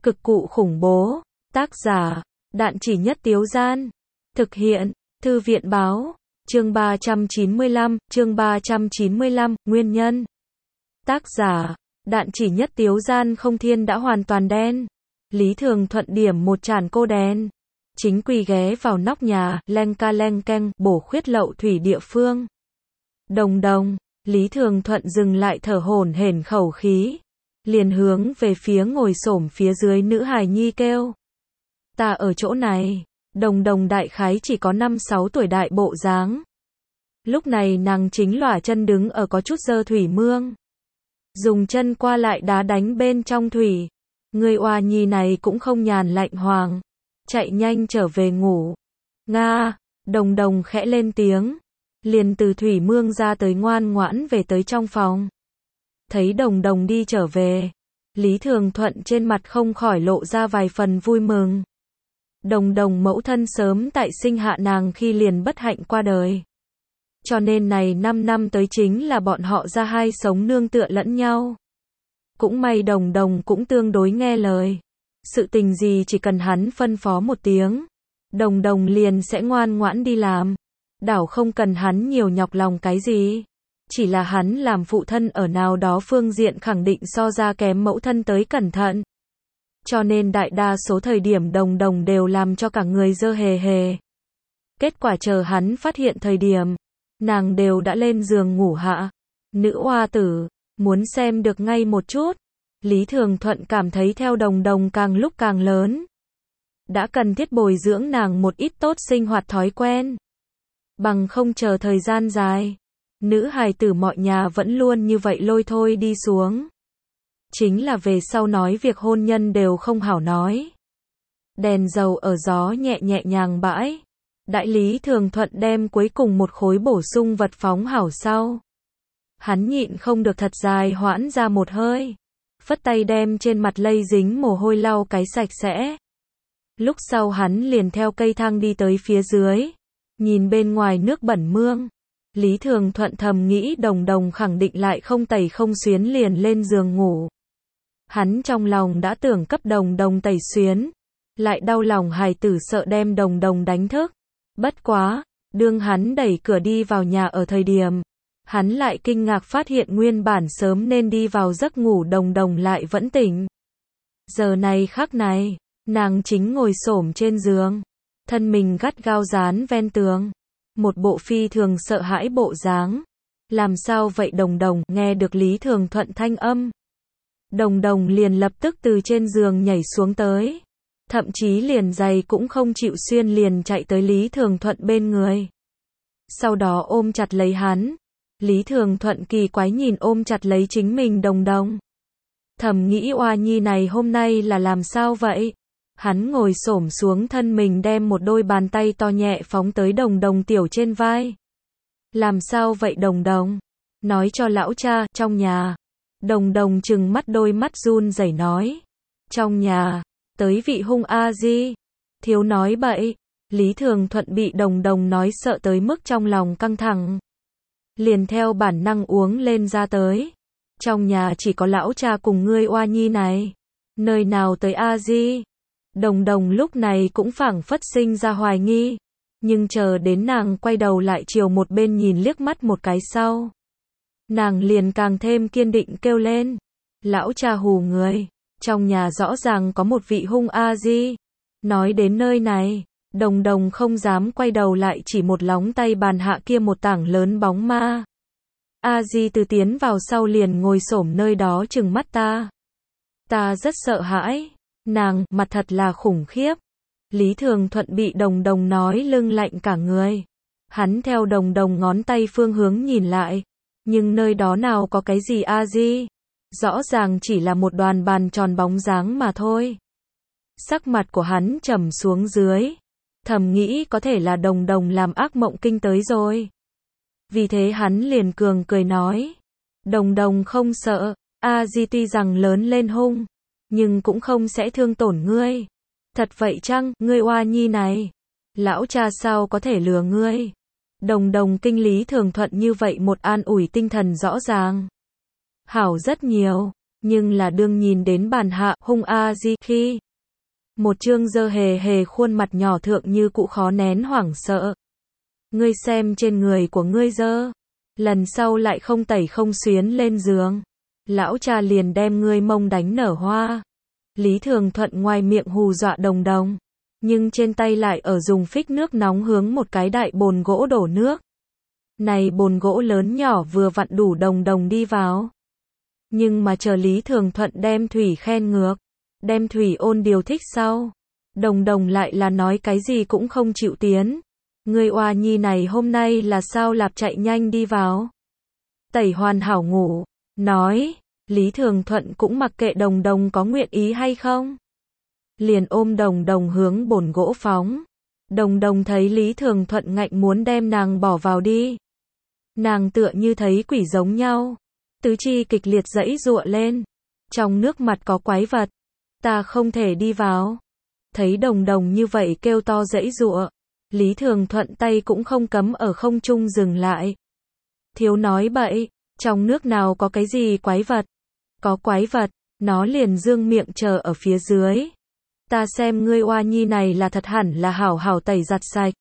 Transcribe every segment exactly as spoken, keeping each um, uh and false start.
Cực cụ khủng bố. Tác giả, Đạn Chỉ Nhất Tiếu Gian. Thực hiện, Thư viện Báo. Chương ba trăm chín mươi lăm, chương ba trăm chín mươi lăm, nguyên nhân. Tác giả, Đạn Chỉ Nhất Tiếu Gian. Không thiên đã hoàn toàn đen. Lý Thường Thuận điểm một chản cô đen. Chính quỳ ghé vào nóc nhà, leng ca leng keng, bổ khuyết lậu thủy địa phương. Đồng đồng, Lý Thường Thuận dừng lại thở hổn hển khẩu khí. Liền hướng về phía ngồi xổm phía dưới nữ hài nhi kêu. Ta ở chỗ này. Đồng đồng đại khái chỉ có năm sáu tuổi đại bộ dáng. Lúc này nàng chính lỏa chân đứng ở có chút dơ thủy mương. Dùng chân qua lại đá đánh bên trong thủy. Người oa nhi này cũng không nhàn lạnh hoàng. Chạy nhanh trở về ngủ. Nga, đồng đồng khẽ lên tiếng. Liền từ thủy mương ra tới ngoan ngoãn về tới trong phòng. Thấy đồng đồng đi trở về. Lý Thường Thuận trên mặt không khỏi lộ ra vài phần vui mừng. Đồng đồng mẫu thân sớm tại sinh hạ nàng khi liền bất hạnh qua đời. Cho nên này năm năm tới chính là bọn họ ra hai sống nương tựa lẫn nhau. Cũng may đồng đồng cũng tương đối nghe lời. Sự tình gì chỉ cần hắn phân phó một tiếng. Đồng đồng liền sẽ ngoan ngoãn đi làm. Đảo không cần hắn nhiều nhọc lòng cái gì. Chỉ là hắn làm phụ thân ở nào đó phương diện khẳng định so ra kém mẫu thân tới cẩn thận. Cho nên đại đa số thời điểm đồng đồng đều làm cho cả người dơ hề hề. Kết quả chờ hắn phát hiện thời điểm, nàng đều đã lên giường ngủ hạ. Nữ oa tử, muốn xem được ngay một chút. Lý Thường Thuận cảm thấy theo đồng đồng càng lúc càng lớn. Đã cần thiết bồi dưỡng nàng một ít tốt sinh hoạt thói quen. Bằng không chờ thời gian dài. Nữ hài tử mọi nhà vẫn luôn như vậy lôi thôi đi xuống. Chính là về sau nói việc hôn nhân đều không hảo nói. Đèn dầu ở gió nhẹ nhẹ nhàng bãi. Đại Lý Thường Thuận đem cuối cùng một khối bổ sung vật phóng hảo sau. Hắn nhịn không được thật dài hoãn ra một hơi. Phất tay đem trên mặt lây dính mồ hôi lau cái sạch sẽ. Lúc sau hắn liền theo cây thang đi tới phía dưới. Nhìn bên ngoài nước bẩn mương. Lý Thường Thuận thầm nghĩ đồng đồng khẳng định lại không tẩy không xuyến liền lên giường ngủ. Hắn trong lòng đã tưởng cấp đồng đồng tẩy xuyến. Lại đau lòng hài tử sợ đem đồng đồng đánh thức. Bất quá, đương hắn đẩy cửa đi vào nhà ở thời điểm. Hắn lại kinh ngạc phát hiện nguyên bản sớm nên đi vào giấc ngủ đồng đồng lại vẫn tỉnh. Giờ này khắc này, nàng chính ngồi xổm trên giường. Thân mình gắt gao dán ven tường. Một bộ phi thường sợ hãi bộ dáng. Làm sao vậy đồng đồng, nghe được Lý Thường Thuận thanh âm. Đồng đồng liền lập tức từ trên giường nhảy xuống tới. Thậm chí liền giày cũng không chịu xuyên liền chạy tới Lý Thường Thuận bên người. Sau đó ôm chặt lấy hắn. Lý Thường Thuận kỳ quái nhìn ôm chặt lấy chính mình đồng đồng. Thầm nghĩ oa nhi này hôm nay là làm sao vậy? Hắn ngồi xổm xuống thân mình đem một đôi bàn tay to nhẹ phóng tới đồng đồng tiểu trên vai. Làm sao vậy đồng đồng? Nói cho lão cha, trong nhà. Đồng đồng trừng mắt đôi mắt run rẩy nói. Trong nhà, tới vị hung A-di. Thiếu nói bậy. Lý Thường Thuận bị đồng đồng nói sợ tới mức trong lòng căng thẳng. Liền theo bản năng uống lên ra tới. Trong nhà chỉ có lão cha cùng ngươi oa nhi này. Nơi nào tới A-di? Đồng đồng lúc này cũng phảng phất sinh ra hoài nghi. Nhưng chờ đến nàng quay đầu lại chiều một bên nhìn liếc mắt một cái sau. Nàng liền càng thêm kiên định kêu lên. Lão cha hù người. Trong nhà rõ ràng có một vị hung A-di. Nói đến nơi này, đồng đồng không dám quay đầu lại chỉ một lóng tay bàn hạ kia một tảng lớn bóng ma. A-di từ tiến vào sau liền ngồi xổm nơi đó trừng mắt ta. Ta rất sợ hãi. Nàng, mặt thật là khủng khiếp. Lý Thường Thuận bị đồng đồng nói lưng lạnh cả người. Hắn theo đồng đồng ngón tay phương hướng nhìn lại. Nhưng nơi đó nào có cái gì A-di. Rõ ràng chỉ là một đoàn bàn tròn bóng dáng mà thôi. Sắc mặt của hắn trầm xuống dưới. Thầm nghĩ có thể là đồng đồng làm ác mộng kinh tới rồi. Vì thế hắn liền cường cười nói. Đồng đồng không sợ. A-di tuy rằng lớn lên hung. Nhưng cũng không sẽ thương tổn ngươi. Thật vậy chăng, ngươi oa nhi này? Lão cha sao có thể lừa ngươi? Đồng đồng kinh Lý Thường Thuận như vậy một an ủi tinh thần rõ ràng. Hảo rất nhiều. Nhưng là đương nhìn đến bàn hạ hung a di khi một trương dơ hề hề khuôn mặt nhỏ thượng như cụ khó nén hoảng sợ. Ngươi xem trên người của ngươi dơ, lần sau lại không tẩy không xuyến lên giường, lão cha liền đem ngươi mông đánh nở hoa. Lý Thường Thuận ngoài miệng hù dọa Đồng Đồng, nhưng trên tay lại ở dùng phích nước nóng hướng một cái đại bồn gỗ đổ nước. Này bồn gỗ lớn nhỏ vừa vặn đủ Đồng Đồng đi vào. Nhưng mà chờ Lý Thường Thuận đem thủy khen ngược, đem thủy ôn điều thích sau, Đồng Đồng lại là nói cái gì cũng không chịu tiến. Người oa nhi này hôm nay là sao lạp chạy nhanh đi vào. Tẩy hoàn hảo ngủ, nói, Lý Thường Thuận cũng mặc kệ Đồng Đồng có nguyện ý hay không. Liền ôm Đồng Đồng hướng bồn gỗ phóng. Đồng Đồng thấy Lý Thường Thuận ngạnh muốn đem nàng bỏ vào đi. Nàng tựa như thấy quỷ giống nhau. Tứ chi kịch liệt giãy giụa lên. Trong nước mặt có quái vật. Ta không thể đi vào. Thấy Đồng Đồng như vậy kêu to giãy giụa. Lý Thường Thuận tay cũng không cấm ở không trung dừng lại. Thiếu nói bậy, trong nước nào có cái gì quái vật. Có quái vật, nó liền dương miệng chờ ở phía dưới. Ta xem ngươi oa nhi này là thật hẳn là hảo hảo tẩy giặt sạch.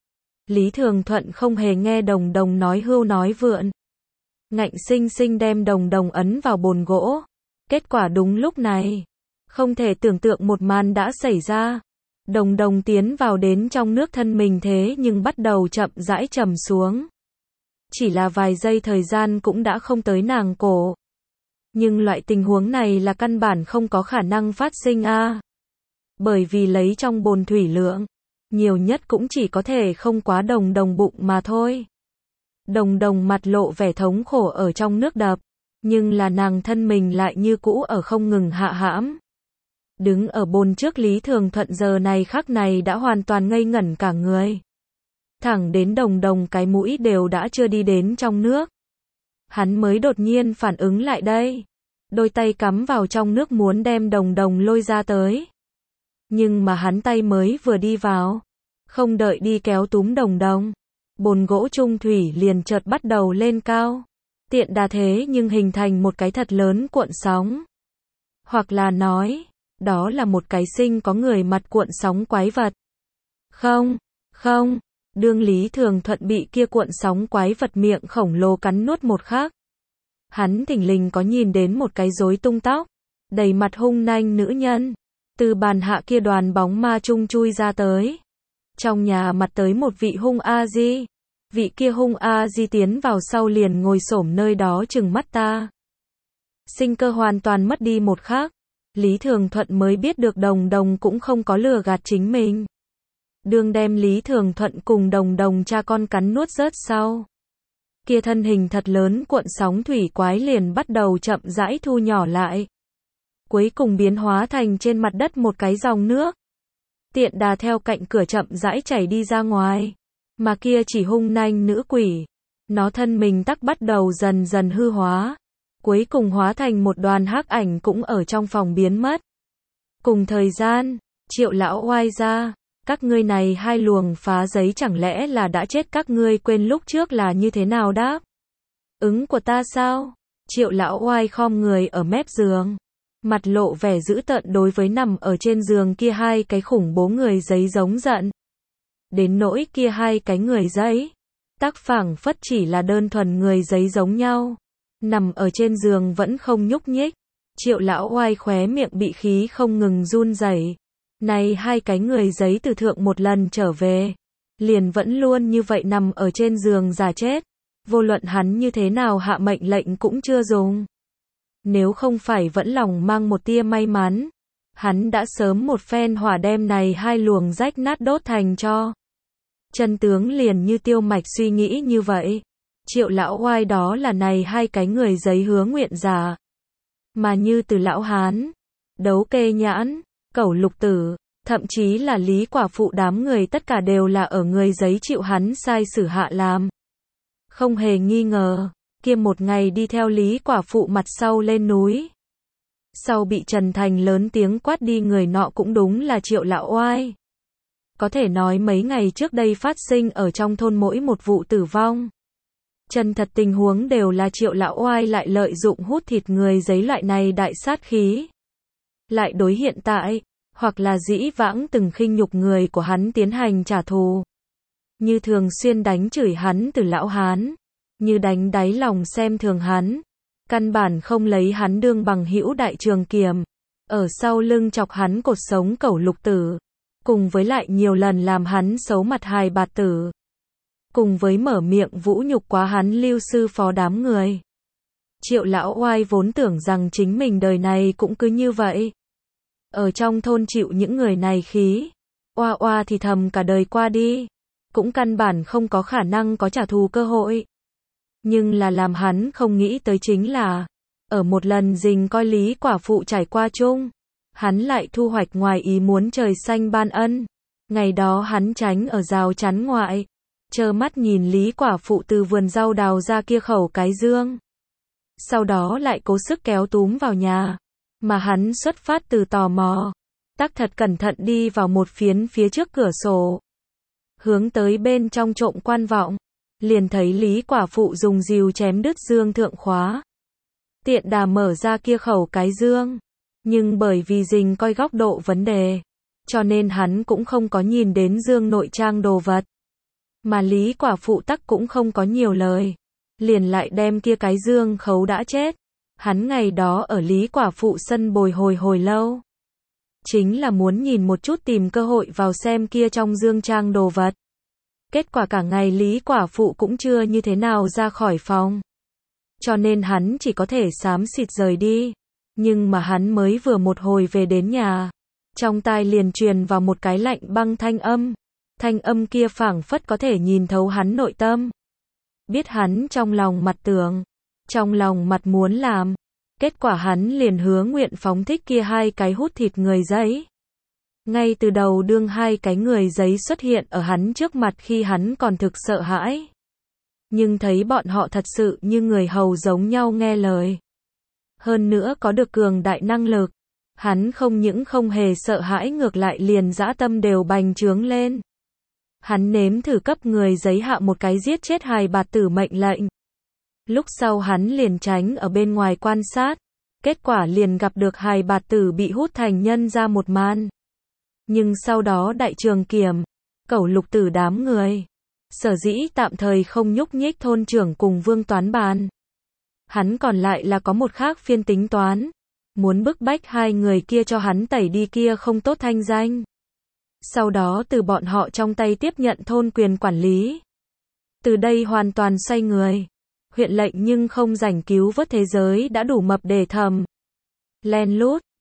Lý Thường Thuận không hề nghe Đồng Đồng nói hưu nói vượn. Ngạnh sinh sinh đem Đồng Đồng ấn vào bồn gỗ. Kết quả đúng lúc này, không thể tưởng tượng một màn đã xảy ra. Đồng Đồng tiến vào đến trong nước thân mình thế nhưng bắt đầu chậm rãi trầm xuống. Chỉ là vài giây thời gian cũng đã không tới nàng cổ. Nhưng loại tình huống này là căn bản không có khả năng phát sinh a. À. Bởi vì lấy trong bồn thủy lượng, nhiều nhất cũng chỉ có thể không quá Đồng Đồng bụng mà thôi. Đồng Đồng mặt lộ vẻ thống khổ ở trong nước đập, nhưng là nàng thân mình lại như cũ ở không ngừng hạ hãm. Đứng ở bồn trước Lý Thường Thuận giờ này khắc này đã hoàn toàn ngây ngẩn cả người. Thẳng đến Đồng Đồng cái mũi đều đã chưa đi đến trong nước. Hắn mới đột nhiên phản ứng lại đây. Đôi tay cắm vào trong nước muốn đem Đồng Đồng lôi ra tới. Nhưng mà hắn tay mới vừa đi vào. Không đợi đi kéo túm Đồng Đồng. Bồn gỗ trung thủy liền chợt bắt đầu lên cao. Tiện đà thế nhưng hình thành một cái thật lớn cuộn sóng. Hoặc là nói, đó là một cái sinh có người mặt cuộn sóng quái vật. Không, không, đương Lý Thường Thuận bị kia cuộn sóng quái vật miệng khổng lồ cắn nuốt một khắc. Hắn thình lình có nhìn đến một cái rối tung tóc, đầy mặt hung nanh nữ nhân, từ bàn hạ kia đoàn bóng ma trung chui ra tới. Trong nhà mặt tới một vị hung A-di, vị kia hung A-di tiến vào sau liền ngồi xổm nơi đó chừng mắt ta. Sinh cơ hoàn toàn mất đi một khắc. Lý Thường Thuận mới biết được Đồng Đồng cũng không có lừa gạt chính mình. Đương đem Lý Thường Thuận cùng Đồng Đồng cha con cắn nuốt rớt sau. Kia thân hình thật lớn cuộn sóng thủy quái liền bắt đầu chậm rãi thu nhỏ lại. Cuối cùng biến hóa thành trên mặt đất một cái dòng nước. Tiện đà theo cạnh cửa chậm rãi chảy đi ra ngoài. Mà kia chỉ hung nanh nữ quỷ. Nó thân mình tắc bắt đầu dần dần hư hóa. Cuối cùng hóa thành một đoàn hắc ảnh cũng ở trong phòng biến mất. Cùng thời gian, Triệu lão oai ra, các ngươi này hai luồng phá giấy chẳng lẽ là đã chết các ngươi quên lúc trước là như thế nào đáp? Ứng của ta sao? Triệu lão oai khom người ở mép giường, mặt lộ vẻ dữ tợn đối với nằm ở trên giường kia hai cái khủng bố người giấy giống giận. Đến nỗi kia hai cái người giấy, tác phảng phất chỉ là đơn thuần người giấy giống nhau. Nằm ở trên giường vẫn không nhúc nhích. Triệu lão oai khóe miệng bị khí không ngừng run rẩy. Này hai cái người giấy từ thượng một lần trở về, liền vẫn luôn như vậy nằm ở trên giường giả chết. Vô luận hắn như thế nào hạ mệnh lệnh cũng chưa dùng. Nếu không phải vẫn lòng mang một tia may mắn, hắn đã sớm một phen hỏa đem này hai luồng rách nát đốt thành cho. Chân tướng liền như Tiêu Mạch suy nghĩ như vậy. Triệu lão oai đó là này hai cái người giấy hứa nguyện giả. Mà như từ lão hán, đấu kê nhãn, cẩu lục tử, thậm chí là Lý quả phụ đám người tất cả đều là ở người giấy chịu hắn sai sử hạ làm. Không hề nghi ngờ, kia một ngày đi theo Lý quả phụ mặt sau lên núi. Sau bị Trần Thành lớn tiếng quát đi người nọ cũng đúng là Triệu lão oai. Có thể nói mấy ngày trước đây phát sinh ở trong thôn mỗi một vụ tử vong. Chân thật tình huống đều là Triệu lão oai lại lợi dụng hút thịt người giấy loại này đại sát khí. Lại đối hiện tại, hoặc là dĩ vãng từng khinh nhục người của hắn tiến hành trả thù. Như thường xuyên đánh chửi hắn từ lão hán, như đánh đáy lòng xem thường hắn, căn bản không lấy hắn đương bằng hữu đại trường kiềm, ở sau lưng chọc hắn cột sống cẩu lục tử, cùng với lại nhiều lần làm hắn xấu mặt hài bạt tử, cùng với mở miệng vũ nhục quá hắn lưu sư phó đám người. Triệu lão oai vốn tưởng rằng chính mình đời này cũng cứ như vậy. Ở trong thôn chịu những người này khí, oa oa thì thầm cả đời qua đi, cũng căn bản không có khả năng có trả thù cơ hội. Nhưng là làm hắn không nghĩ tới chính là, ở một lần rình coi Lý quả phụ trải qua chung, hắn lại thu hoạch ngoài ý muốn trời xanh ban ân. Ngày đó hắn tránh ở rào chắn ngoại, trơ mắt nhìn Lý quả phụ từ vườn rau đào ra kia khẩu cái dương. Sau đó lại cố sức kéo túm vào nhà, mà hắn xuất phát từ tò mò, tắc thật cẩn thận đi vào một phiến phía trước cửa sổ, hướng tới bên trong trộm quan vọng, liền thấy Lý quả phụ dùng rìu chém đứt dương thượng khóa. Tiện đà mở ra kia khẩu cái dương, nhưng bởi vì rình coi góc độ vấn đề, cho nên hắn cũng không có nhìn đến dương nội trang đồ vật. Mà Lý quả phụ tắc cũng không có nhiều lời, liền lại đem kia cái dương khấu đã chết. Hắn ngày đó ở Lý quả phụ sân bồi hồi hồi lâu, chính là muốn nhìn một chút tìm cơ hội vào xem kia trong dương trang đồ vật. Kết quả cả ngày Lý quả phụ cũng chưa như thế nào ra khỏi phòng, cho nên hắn chỉ có thể xám xịt rời đi. Nhưng mà hắn mới vừa một hồi về đến nhà, trong tai liền truyền vào một cái lạnh băng thanh âm. Thanh âm kia phảng phất có thể nhìn thấu hắn nội tâm. Biết hắn trong lòng mặt tưởng, trong lòng mặt muốn làm. Kết quả hắn liền hứa nguyện phóng thích kia hai cái hút thịt người giấy. Ngay từ đầu đương hai cái người giấy xuất hiện ở hắn trước mặt khi hắn còn thực sợ hãi. Nhưng thấy bọn họ thật sự như người hầu giống nhau nghe lời. Hơn nữa có được cường đại năng lực. Hắn không những không hề sợ hãi ngược lại liền dã tâm đều bành trướng lên. Hắn nếm thử cấp người giấy hạ một cái giết chết hài bạt tử mệnh lệnh. Lúc sau hắn liền tránh ở bên ngoài quan sát. Kết quả liền gặp được hài bạt tử bị hút thành nhân ra một màn. Nhưng sau đó đại trường kiềm, cẩu lục tử đám người, sở dĩ tạm thời không nhúc nhích thôn trưởng cùng vương toán bàn. Hắn còn lại là có một khác phiên tính toán. Muốn bức bách hai người kia cho hắn tẩy đi kia không tốt thanh danh. Sau đó từ bọn họ trong tay tiếp nhận thôn quyền quản lý. Từ đây hoàn toàn xoay người. Huyện lệnh nhưng không rảnh cứu vớt thế giới đã đủ mập để thầm. Len lút,